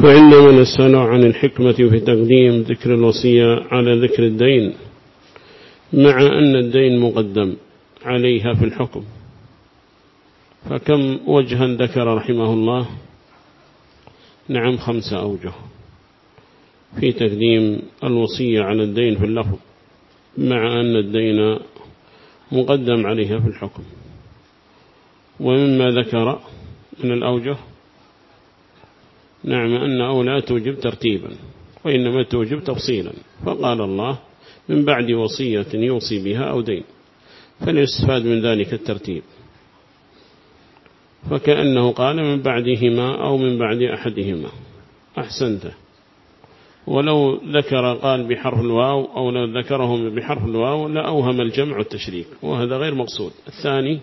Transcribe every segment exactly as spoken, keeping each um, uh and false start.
وعندما نسأل عن الحكمة في تقديم ذكر الوصية على ذكر الدين مع أن الدين مقدم عليها في الحكم، فكم وجها ذكر رحمه الله؟ نعم خمسة أوجه في تقديم الوصية على الدين في اللفظ مع أن الدين مقدم عليها في الحكم. ومما ذكر من الأوجه نعم أن أولى توجب ترتيبا وإنما توجب تفصيلا، فقال الله من بعد وصية يوصي بها أو دين، فليستفاد من ذلك الترتيب، فكأنه قال من بعدهما أو من بعد أحدهما. أحسنت. ولو ذكر قال بحرف الواو أو لو ذكرهم بحرف الواو لأوهم الجمع والتشريك، وهذا غير مقصود. الثاني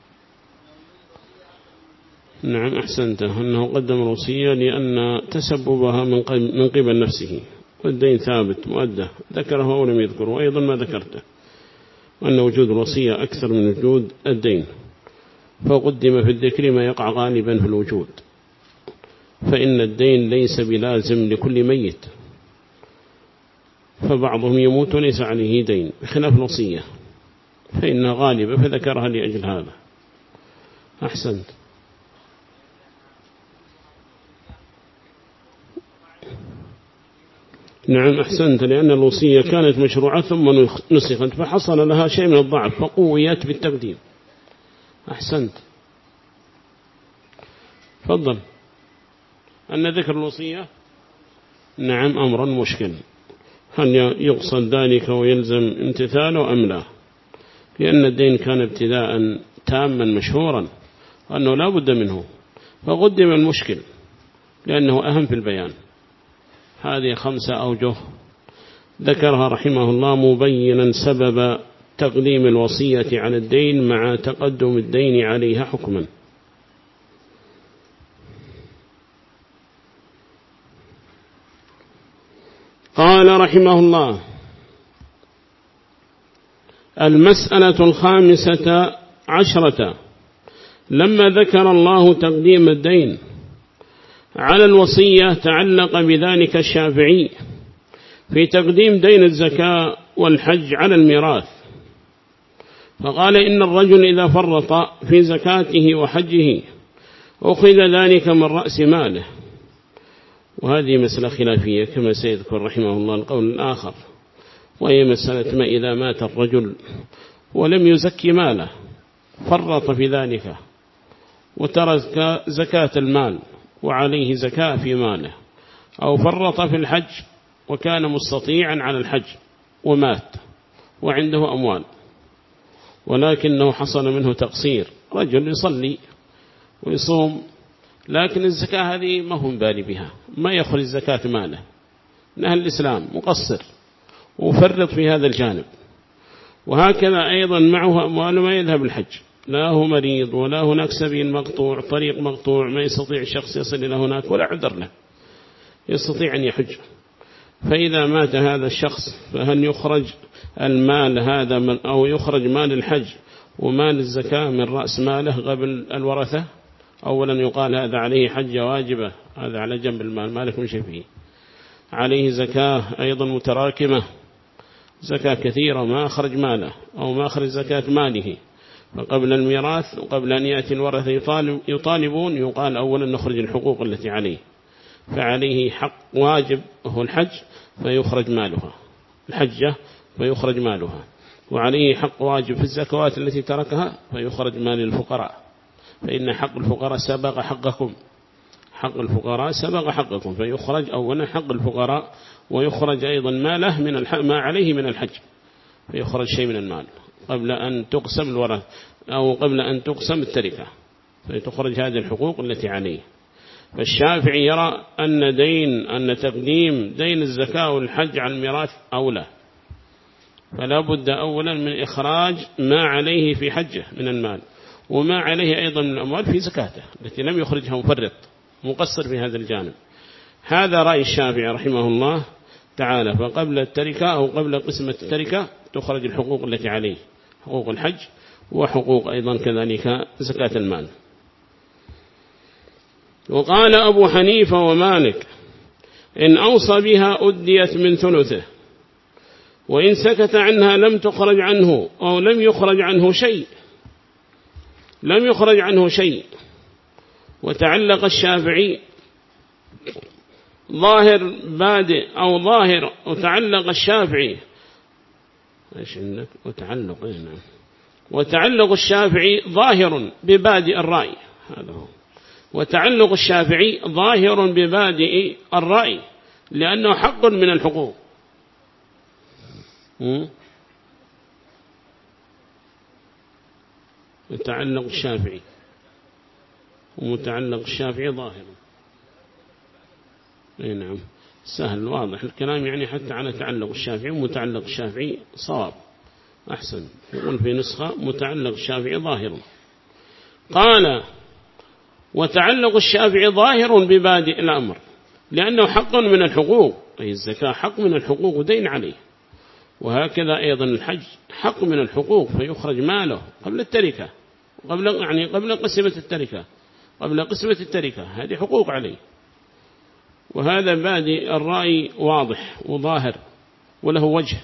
نعم أحسنت أنه قدم الوصية لأن تسببها من قبل نفسه، والدين ثابت مؤدى، ذكره أو لم يذكره، وأيضا ما ذكرته وأن وجود الوصية أكثر من وجود الدين، فقدم في الذكر ما يقع غالبا في الوجود، فإن الدين ليس بلازم لكل ميت، فبعضهم يموت وليس عليه دين بخلاف الوصية فإنها غالبة، فذكرها لأجل هذا. أحسنت. نعم أحسنت، لأن الوصية كانت مشروعة ثم نسخت فحصل لها شيء من الضعف فقويت بالتقديم. أحسنت. فضل. أن ذكر الوصية نعم أمر مشكل، هل يقصد ذلك ويلزم امتثاله أم لا؟ لأن الدين كان ابتداء تاما مشهورا وأنه لا بد منه، فقدم المشكل لأنه أهم في البيان. هذه خمسة أوجه ذكرها رحمه الله مبينا سبب تقديم الوصية على الدين مع تقدم الدين عليها حكما. قال رحمه الله: المسألة الخامسة عشرة، لما ذكر الله تقديم الدين على الوصية تعلق بذلك الشافعي في تقديم دين الزكاة والحج على الميراث، فقال إن الرجل إذا فرط في زكاته وحجه أخذ ذلك من رأس ماله. وهذه مسألة خلافية كما سيذكر رحمه الله القول الآخر، وهي مسألة ما إذا مات الرجل ولم يزكي ماله فرط في ذلك وترك زكاة المال وعليه زكاة في ماله، أو فرط في الحج وكان مستطيعا على الحج ومات وعنده أموال ولكنه حصل منه تقصير، رجل يصلي ويصوم لكن الزكاة هذه ما هم بالي بها، ما يخرج زكاة ماله، نهى الإسلام مقصر وفرط في هذا الجانب. وهكذا أيضا معه أموال ما يذهب الحج، لا هو مريض ولا هناك سبيل مقطوع طريق مقطوع ما يستطيع الشخص يصل إلى هناك ولا عذر له يستطيع أن يحج، فإذا مات هذا الشخص فهل يخرج المال هذا من أو يخرج مال الحج ومال الزكاة من رأس ماله قبل الورثة؟ أولا يقال هذا عليه حجة واجبة، هذا على جنب المال ما لكم شيء فيه، عليه زكاة أيضا متراكمة، زكاة كثيرة ما أخرج ماله أو ما أخرج زكاة ماله، فقبل الميراث وقبل أن يأتي الورثة يطالب يطالبون يقال أولا نخرج الحقوق التي عليه، فعليه حق واجب وهو الحج فيخرج مالها، الحجة فيخرج مالها، وعليه حق واجب في الزكوات التي تركها فيخرج مال الفقراء، فإن حق الفقراء سبق حقكم، حق الفقراء سبق حقكم، فيخرج أولا حق الفقراء ويخرج أيضا ماله من الح... ما عليه من الحج، فيخرج شيء من المال قبل أن تقسم الورث أو قبل أن تقسم التركة، فتخرج هذه الحقوق التي عليه. فالشافعي يرى أن دين أن تقديم دين الزكاة والحج على الميراث أولى، فلا بد أولا من إخراج ما عليه في حجه من المال وما عليه أيضا من الأموال في زكاته التي لم يخرجها مفرط مقصر في هذا الجانب. هذا رأي الشافعي رحمه الله تعالى، فقبل التركة أو قبل قسمة التركة تخرج الحقوق التي عليه، حقوق الحج وحقوق أيضا كذلك زكاة المال. وقال أبو حنيفة ومالك إن أوصى بها أديت من ثلثه، وإن سكت عنها لم تخرج عنه أو لم يخرج عنه شيء لم يخرج عنه شيء. وتعلق الشافعي ظاهر بادئ أو ظاهر، وتعلق الشافعي ايش عندك وتعلق هنا وتعلق الشافعي ظاهر ببادئ الرأي، هذا هو. وتعلق الشافعي ظاهر ببادئ الرأي لأنه حق من الحقوق. وتعلق الشافعي ومتعلق الشافعي ظاهر. اي نعم سهل واضح الكلام، يعني حتى على تعلق الشافعي ومتعلق الشافعي صواب أحسن. يقول في نسخة متعلق الشافعي ظاهر. قال وتعلق الشافعي ظاهر ببادئ الأمر لأنه حق من الحقوق، أي الزكاة حق من الحقوق ودين عليه. وهكذا أيضا الحج حق من الحقوق فيخرج ماله قبل التركة، قبل يعني قبل قسمة التركة قبل قسمة التركة هذه حقوق عليه. وهذا بادئ الرأي واضح وظاهر وله وجه.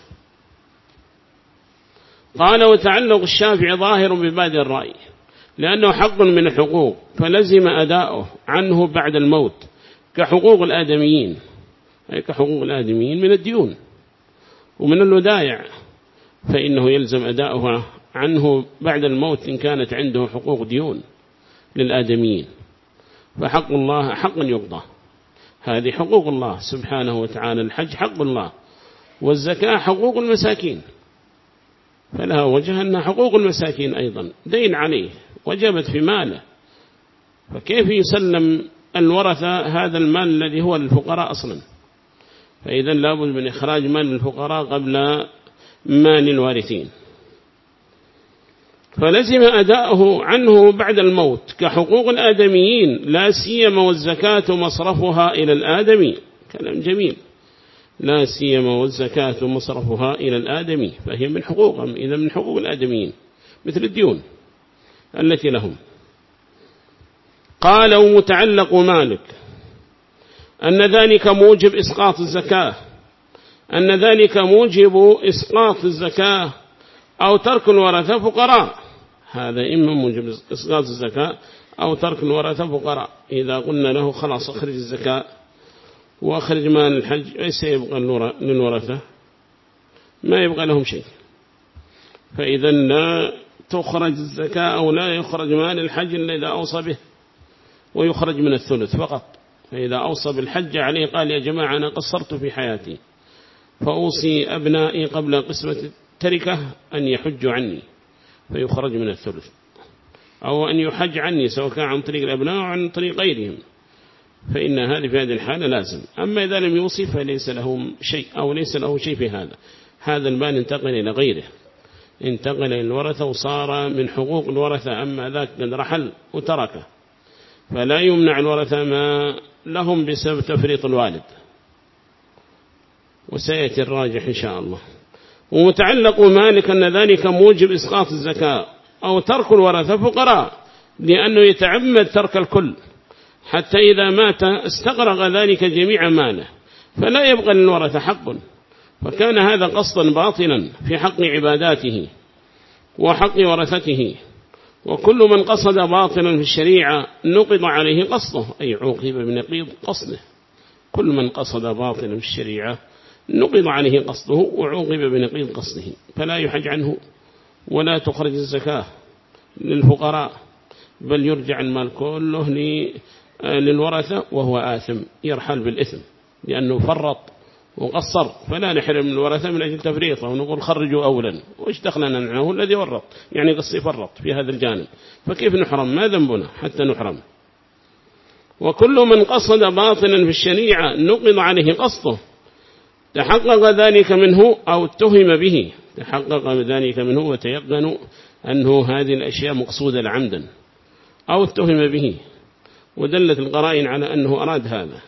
قال وتعلق الشافعي ظاهر ببادئ الرأي لأنه حق من الحقوق فلزم أداؤه عنه بعد الموت كحقوق الآدميين، أي كحقوق الآدميين من الديون ومن الودائع، فإنه يلزم أداؤه عنه بعد الموت إن كانت عنده حقوق ديون للآدميين. فحق الله حق يقضى، هذه حقوق الله سبحانه وتعالى. الحج حق الله، والزكاة حقوق المساكين، فلها وجه أن حقوق المساكين أيضا دين عليه وجبت في ماله، فكيف يسلم الورثة هذا المال الذي هو للفقراء أصلا؟ فإذا لابد من إخراج مال الفقراء قبل مال الوارثين. فلزم أداؤه عنه بعد الموت كحقوق الآدميين لا سيما والزكاة مصرفها إلى الآدمي. كلام جميل. لا سيما والزكاة مصرفها إلى الآدمي، فهي من حقوقهم إذا من حقوق الآدميين مثل الديون التي لهم. قال ومتعلق مالك أن ذلك موجب إسقاط الزكاة أن ذلك موجب إسقاط الزكاة أو ترك الورثة فقراء. هذا إما موجب إسقاط الزكاة أو ترك الورثة فقراء. إذا قلنا له خلاص أخرج الزكاة وأخرج مال الحج ليس يبقى للورثة، ما يبقى لهم شيء، فإذا لا تخرج الزكاة أو لا يخرج مال الحج إلا إذا أوصى به، ويخرج من الثلث فقط. فإذا أوصى بالحج عليه قال يا جماعة أنا قصرت في حياتي فأوصي أبنائي قبل قسمة التركة أن يحجوا عني فيخرج من الثلث، أو أن يحج عني سواء كان عن طريق الأبناء أو عن طريق غيرهم، فإن هذه في هذه الحالة لازم. أما إذا لم يوصي فليس له شيء أو ليس له شيء في هذا، هذا المال انتقل إلى غيره، انتقل إلى الورثة وصار من حقوق الورثة. أما ذاك قد رحل وتركه فلا يمنع الورثة ما لهم بسبب تفريط الوالد، وسيأتي الراجح إن شاء الله. ومتعلق مالك أن ذلك موجب إسقاط الزكاة أو ترك الورثة فقراء، لأنه يتعمد ترك الكل حتى إذا مات استغرق ذلك جميع ماله فلا يبقى للورثة حق، فكان هذا قصدا باطلا في حق عباداته وحق ورثته. وكل من قصد باطلا في الشريعة نقض عليه قصده، أي عوقب بنقيض قصده. كل من قصد باطلا في الشريعة نقض عليه قصده وعوقب بنقيض قصده، فلا يحج عنه ولا تخرج الزكاة للفقراء، بل يرجع المال كله للورثة وهو آثم يرحل بالإثم لأنه فرط وقصر. فلا نحرم الورثة من أجل تفريطه ونقول خرجوا أولا، وإيش دخلنا نعناه الذي ورط، يعني قصي فرط في هذا الجانب، فكيف نحرم؟ ما ذنبنا حتى نحرم. وكل من قصد باطلا في الشريعة نقض عليه قصده، تحقق ذلك منه أو اتهم به، تحقق ذلك منه وتيقن أنه هذه الأشياء مقصودة لعمدا أو اتهم به، ودلت القرائن على أنه أراد هذا.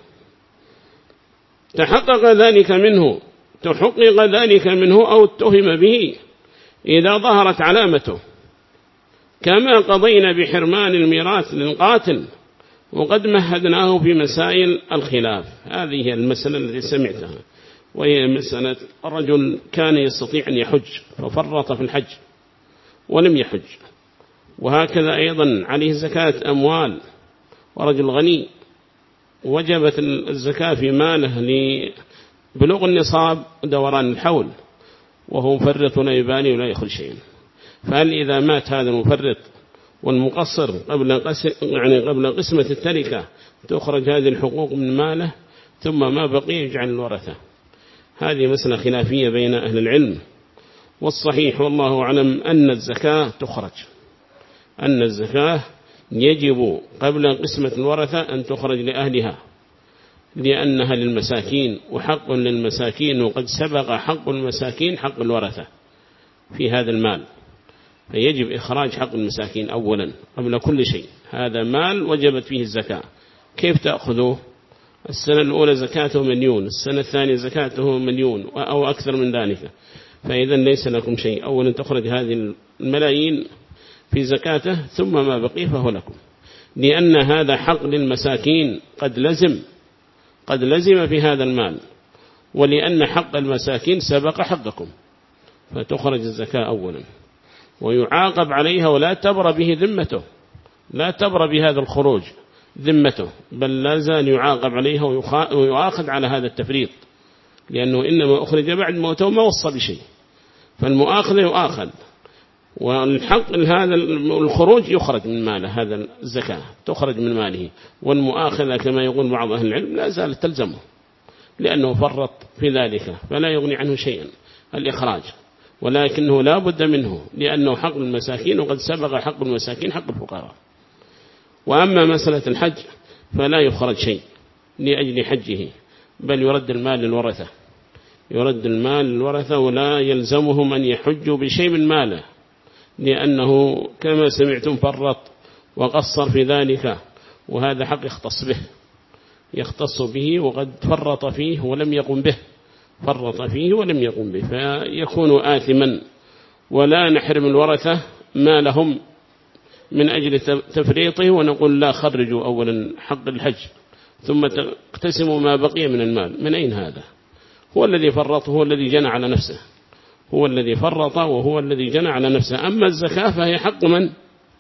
تحقق ذلك منه تحقق ذلك منه أو اتهم به إذا ظهرت علامته، كما قضينا بحرمان الميراث للقاتل وقد مهدناه في مسائل الخلاف. هذه هي المسألة التي سمعتها، وهي مسألة الرجل كان يستطيع أن يحج ففرط في الحج ولم يحج، وهكذا أيضا عليه زكاة أموال، ورجل غني وجبت الزكاة في ماله لبلوغ النصاب ودوران الحول، وهو مفرط لا يبالي ولا يأخذ شيئا. فهل إذا مات هذا المفرط والمقصر قبل قسم يعني قبل قسمة التركة تخرج هذه الحقوق من ماله، ثم ما بقي يجعل الورثة؟ هذه مسألة خلافية بين أهل العلم، والصحيح والله أعلم أن الزكاة تخرج، أن الزكاة يجب قبل قسمة الورثة أن تخرج لأهلها، لأنها للمساكين وحق للمساكين، وقد سبق حق المساكين حق الورثة في هذا المال، فيجب إخراج حق المساكين أولا قبل كل شيء. هذا مال وجبت فيه الزكاة، كيف تأخذوه؟ السنة الأولى زكاته مليون، السنة الثانية زكاته مليون أو أكثر من ذلك، فإذا ليس لكم شيء. أولا تخرج هذه الملايين في زكاته، ثم ما بقي فهو لكم، لأن هذا حق للمساكين قد لزم قد لزم في هذا المال، ولأن حق المساكين سبق حقكم، فتخرج الزكاة أولا ويعاقب عليها، ولا تبر به ذمته، لا تبر بهذا الخروج ذمته، بل لا زال يعاقب عليها ويؤاخذ على هذا التفريط، لأنه إنما أخرج بعد موته ما وصى بشيء، فالمؤاخذ يؤاخذ، والحق هذا الخروج يخرج من ماله، هذا الزكاة تخرج من ماله، والمؤاخذة كما يقول بعض أهل العلم لا زالت تلزمه، لأنه فرط في ذلك، فلا يغني عنه شيئا الإخراج، ولكنه لا بد منه، لأنه حق المساكين، وقد سبق حق المساكين حق الفقراء. وأما مسألة الحج فلا يخرج شيء لأجل حجه، بل يرد المال للورثة، يرد المال للورثة، ولا يلزمهم أن يحجوا بشيء من ماله، لأنه كما سمعتم فرط وقصر في ذلك، وهذا حق يختص به يختص به، وقد فرط فيه ولم يقم به، فرط فيه ولم يقم به، فيكون آثما. ولا نحرم الورثة ما لهم من أجل تفريطه، ونقول لا خرجوا أولا حق الحج ثم تقتسموا ما بقي من المال. من أين هذا؟ هو الذي فرط، هو الذي جنى على نفسه، هو الذي فرط وهو الذي جنى على نفسه. أما الزكاة فهي حق من؟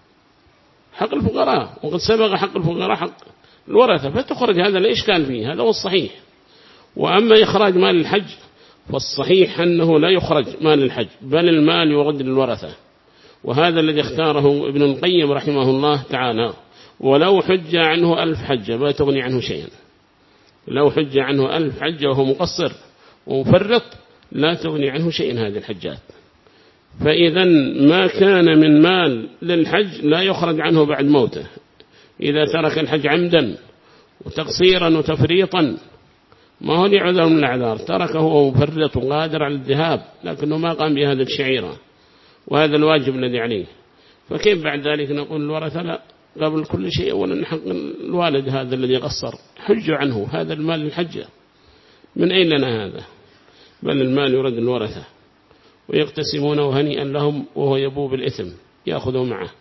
حق الفقراء، وقد سبق حق الفقراء حق الورثة، فتخرج، هذا لا إشكال فيه، هذا هو الصحيح. وأما إخراج مال الحج فالصحيح أنه لا يخرج مال الحج، بل المال يرد للورثة، وهذا الذي اختاره ابن القيم رحمه الله تعالى. ولو حج عنه ألف حجة ما تغني عنه شيئا، لو حج عنه ألف حجة وهو مقصر ومفرط لا تغني عنه شيئا هذه الحجات. فإذا ما كان من مال للحج لا يخرج عنه بعد موته، إذا ترك الحج عمدا وتقصيرا وتفريطا ما هو لعذر من الأعذار، تركه وهو مفرط وقادر على الذهاب لكنه ما قام بهذا الشعيرة وهذا الواجب الذي عليه، فكيف بعد ذلك نقول الورثة لا، قبل كل شيء أولا حق الوالد هذا الذي قصر حج عنه، هذا المال للحجة، من أين لنا هذا؟ بل المال يرد الورثة ويقتسمونه هنيئا لهم، وهو يبوء بالإثم يأخذه معه.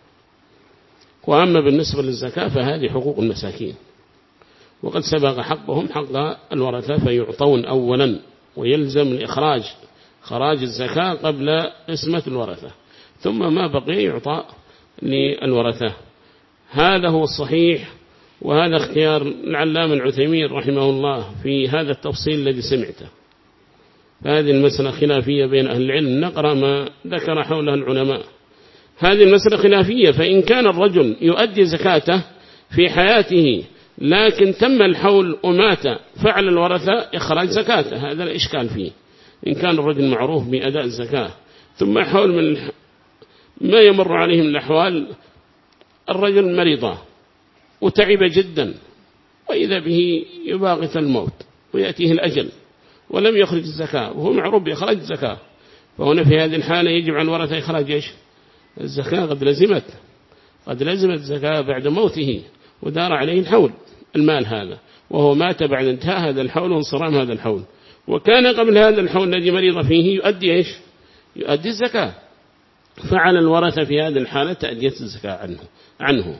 وأما بالنسبة للزكاة فهذه حقوق المساكين، وقد سبق حقهم حق الورثة، فيعطون أولا، ويلزم الإخراج خراج الزكاة قبل قسمة الورثة، ثم ما بقي يعطى للورثة. هذا هو الصحيح، وهذا اختيار العلامة العثيمين رحمه الله في هذا التفصيل الذي سمعته. هذه المسألة خلافية بين أهل العلم، نقرأ ما ذكر حولها العلماء. هذه المسألة خلافية، فإن كان الرجل يؤدي زكاته في حياته لكن تم الحول ومات، فعل الورثة إخراج زكاته، هذا الإشكال فيه. إن كان الرجل معروف بأداء الزكاة ثم حول من ما يمر عليه من الأحوال، الرجل مريضة وتعب جدا وإذا به يباغت الموت ويأتيه الأجل ولم يخرج الزكاة، وهو معروف بإخراج الزكاة، فهنا في هذه الحالة يجب على الورثة إخراج إيش؟ الزكاة. قد لزمت قد لزمت الزكاة بعد موته ودار عليه الحول المال هذا، وهو مات بعد انتهاء هذا الحول وانصرام هذا الحول، وكان قبل هذا الحول الذي مريض فيه يؤدي إيش؟ يؤدي الزكاة، فعلى الورثة في هذه الحالة تأدية الزكاة عنه عنه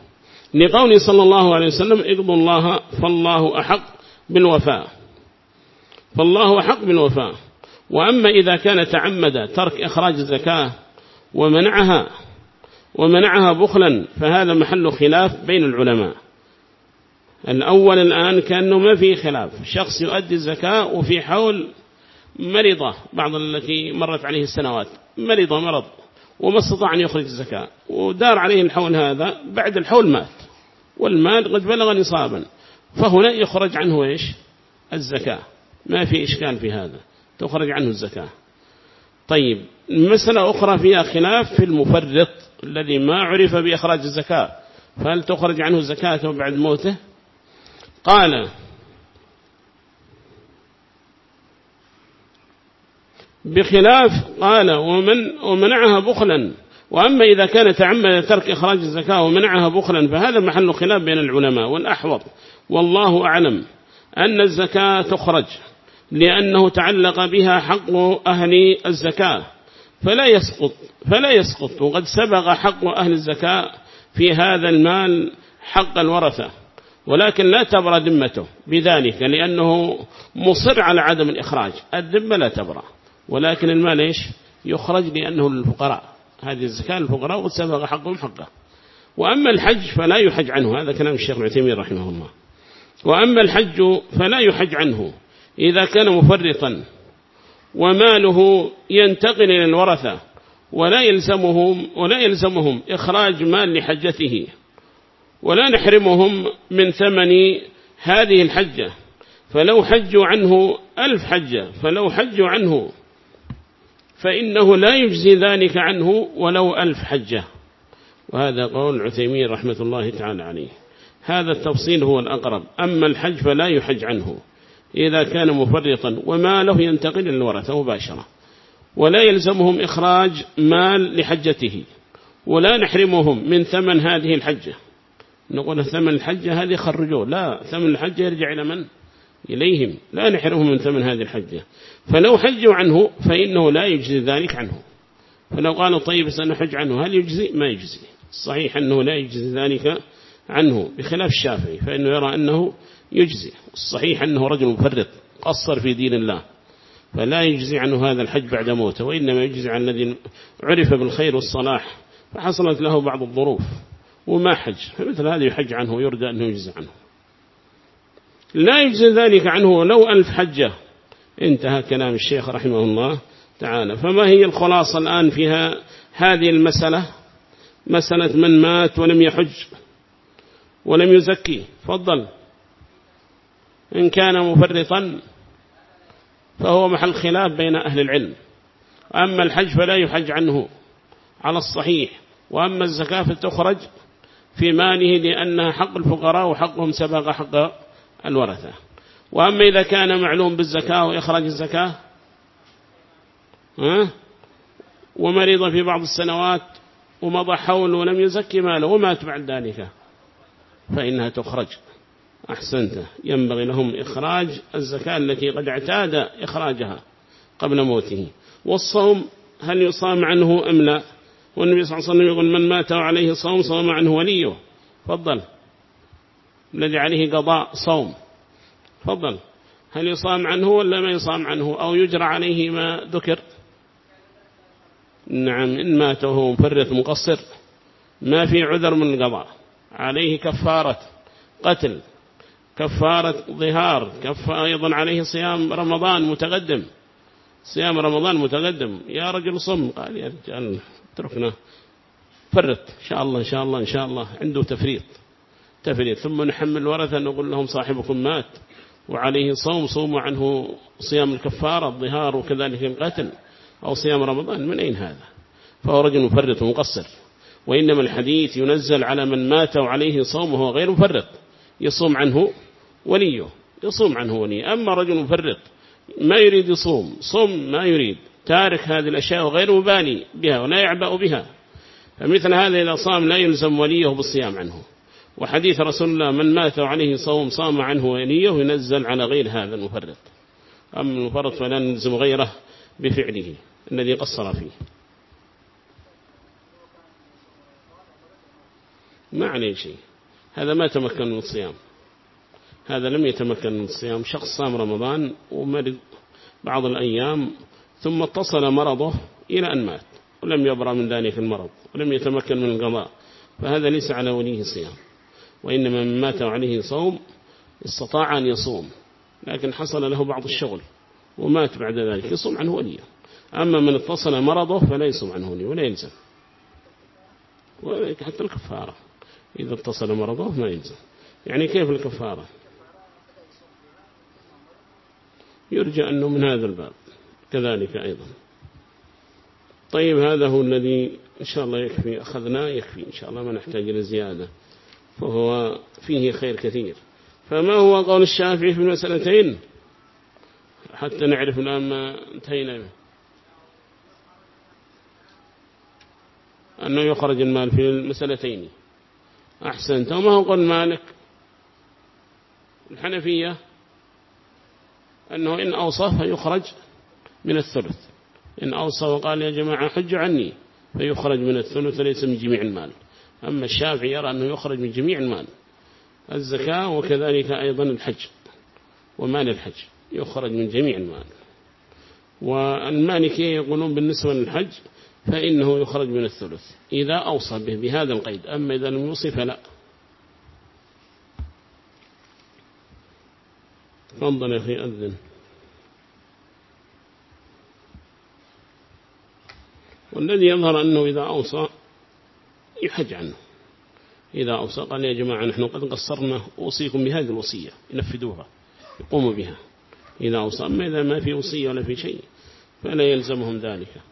لقوله صلى الله عليه وسلم اقضوا الله فالله أحق بالوفاء، فالله أحق بالوفاء. وأما إذا كان تعمد ترك إخراج الزكاة ومنعها ومنعها بخلا فهذا محل خلاف بين العلماء. الأول الآن كأنه ما في خلاف، شخص يؤدي الزكاة وفي حول مرضة، بعض التي مرت عليه السنوات مرضة مرض وما استطاع أن يخرج الزكاة ودار عليه الحول، هذا بعد الحول مات والمال قد بلغ نصابا، فهنا يخرج عنه إيش؟ الزكاة، ما في إشكال في هذا، تخرج عنه الزكاة. طيب مسألة أخرى فيها خلاف في المفرط الذي ما عرف بإخراج الزكاة، فهل تخرج عنه زكاته بعد موته؟ قال بخلاف، قال ومن ومنعها بخلا. وأما إذا كان تعمد ترك إخراج الزكاة ومنعها بخلا فهذا محل خلاف بين العلماء، والأحوط والله أعلم أن الزكاة تخرج لأنه تعلق بها حق أهل الزكاة فلا يسقط فلا يسقط وقد سبق حق أهل الزكاة في هذا المال حق الورثة، ولكن لا تبرى ذمته بذلك لأنه مصر على عدم الإخراج، الذمة لا تبرى، ولكن المال إيش؟ يخرج لأنه للفقراء، هذه الزكاة للفقراء وسبق حقهم حقه. وأما الحج فلا يحج عنه، هذا كلام الشيخ العثيمين رحمه الله. وأما الحج فلا يحج عنه إذا كان مفرطا وماله ينتقل إلى الورثة ولا يلزمهم ولا يلزمهم إخراج مال لحجته، ولا نحرمهم من ثمن هذه الحجة، فلو حجوا عنه ألف حجة فلو حجوا عنه فإنه لا يجزي ذلك عنه ولو ألف حجة. وهذا قول عثيمين رحمة الله تعالى عليه، هذا التفصيل هو الأقرب. أما الحج فلا يحج عنه إذا كان مفرطا وماله ينتقل للورثة مباشرة، ولا يلزمهم إخراج مال لحجته، ولا نحرمهم من ثمن هذه الحجة. نقول ثمن الحجة هذه خرجوه، لا، ثمن الحجة يرجع إلى من؟ إليهم، لا نحرمهم من ثمن هذه الحجة. فلو حجوا عنه فإنه لا يجزي ذلك عنه. فلو قالوا طيب سنحج عنه هل يجزي؟ ما يجزي. الصحيح أنه لا يجزي ذلك عنه، بخلاف الشافعي فإنه يرى أنه يجزي. الصحيح أنه رجل مفرط قصر في دين الله فلا يجزي عنه هذا الحج بعد موته، وإنما يجزي عن الذي عرف بالخير والصلاح فحصلت له بعض الظروف وما حج، فمثل هذا يحج عنه ويرجى أنه يجزي عنه. لا يجزي ذلك عنه لو ألف حجة. انتهى كلام الشيخ رحمه الله تعالى. فما هي الخلاصة الآن فيها هذه المسألة؟ مسألة من مات ولم يحج ولم يزكي، فضل. إن كان مفرطا فهو محل خلاف بين أهل العلم. أما الحج فلا يحج عنه على الصحيح، وأما الزكاة فتخرج في ماله لأنها حق الفقراء وحقهم سبق حق الورثة. وأما إذا كان معلوم بالزكاة وإخراج الزكاة ها ومرض في بعض السنوات ومضى حول ولم يزكي ماله ومات بعد ذلك فإنها تخرج. أحسنت، ينبغي لهم إخراج الزكاة التي قد اعتاد إخراجها قبل موته. والصوم هل يصام عنه أم لا؟ والنبي صلى الله عليه وسلم يقول من مات عليه صوم صوم عنه وليه. فضل. الذي عليه قضاء صوم، فضل، هل يصام عنه ولا ما يصام عنه أو يجرى عليه ما ذكر؟ نعم، إن مات وهو مفرط مقصر ما في عذر من القضاء، عليه كفارة قتل، كفارة ظهار، كف أيضا عليه صيام رمضان متقدم، صيام رمضان متقدم. يا رجل صم، قال يا رجال اتركنا، فرط إن شاء الله إن شاء الله إن شاء الله، عنده تفريط تفريط. ثم نحمل ورثة نقول لهم صاحبكم مات وعليه صوم، صوموا عنه صيام الكفارة الظهار وكذلك القتل أو صيام رمضان، من أين هذا؟ فهو رجل مفرط ومقصر. وإنما الحديث ينزل على من مات وعليه صوم وهو غير مفرط، يصوم عنه وليه، يصوم عنه وليه. أما رجل مفرط ما يريد يصوم، صوم ما يريد، تارك هذه الأشياء وغير مبالي بها ولا يعبأ بها، فمثل هذا إذا صام لا يلزم وليه بالصيام عنه. وحديث رسول الله من مات وعليه صوم صام عنه وليه ينزل على غير هذا المفرط. أما المفرط فلا نلزم غيره بفعله الذي قصر فيه، ما عليه شيء. هذا ما تمكن من الصيام، هذا لم يتمكن من الصيام. شخص صام رمضان ومرض بعض الأيام ثم اتصل مرضه إلى أن مات ولم يبرأ من ذلك المرض ولم يتمكن من القضاء، فهذا ليس على وليه صيام، وإنما من مات عليه صوم استطاع أن يصوم لكن حصل له بعض الشغل ومات بعد ذلك يصوم عنه وليه. أما من اتصل مرضه فلا يصوم عنه وليه ولا يلزم، حتى الكفارة إذا اتصل مرضه ما يلزم. يعني كيف الكفارة؟ يرجى أنه من هذا الباب كذلك أيضا. طيب هذا هو الذي إن شاء الله يكفي، أخذنا يكفي إن شاء الله، ما نحتاج إلى زيادة، فهو فيه خير كثير. فما هو قول الشافعي في المسألتين حتى نعرف الآن ما انتهينا به؟ أنه يخرج المال في المسألتين. أحسنت. وما هو قول مالك الحنفية؟ أنه إن أوصى فيخرج من الثلث، إن أوصى وقال يا جماعة حج عني فيخرج من الثلث ليس من جميع المال. أما الشافعي يرى أنه يخرج من جميع المال، الزكاة وكذلك أيضا الحج ومال الحج يخرج من جميع المال. والمالكية يقولون بالنسبة للحج فإنه يخرج من الثلث إذا أوصى به بهذا القيد، أما إذا لم يوصي فلا. تفضل يا أخي أذن. والذي يظهر أنه إذا أوصى يحج عنه، إذا أوصى قال يا جماعة نحن قد قصرنا أوصيكم بهذه الوصية ينفذوها يقوموا بها إذا أوصى. أما إذا ما في وصية ولا في شيء فلا يلزمهم ذلك.